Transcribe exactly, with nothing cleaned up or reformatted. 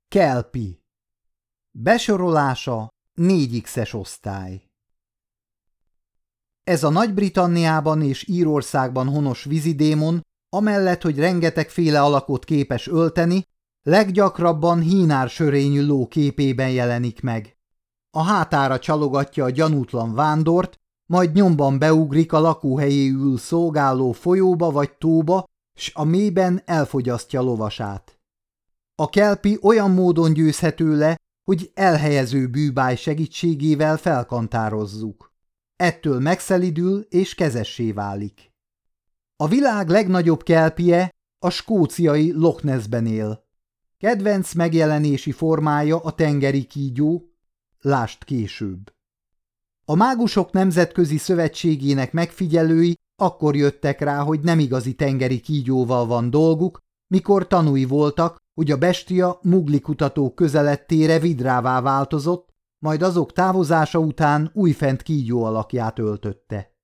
Kelpie. Besorolása négy X-es osztály. Ez a Nagy-Britanniában és Írországban honos vízidémon, amellett, hogy rengetegféle alakot képes ölteni, leggyakrabban hínár-sörényű ló képében jelenik meg. A hátára csalogatja a gyanútlan vándort, majd nyomban beugrik a lakóhelyéül szolgáló folyóba vagy tóba, s a mélyben elfogyasztja lovasát. A kelpie olyan módon győzhető le, hogy elhelyező bűbáj segítségével felkantározzuk. Ettől megszelidül és kezessé válik. A világ legnagyobb kelpie a skóciai Loch Nessben él. Kedvenc megjelenési formája a tengeri kígyó, lásd később. A Mágusok Nemzetközi Szövetségének megfigyelői akkor jöttek rá, hogy nem igazi tengeri kígyóval van dolguk, mikor tanúi voltak, hogy a bestia Mowgli kutatók közelettére vidrává változott, majd azok távozása után újfent kígyó alakját öltötte.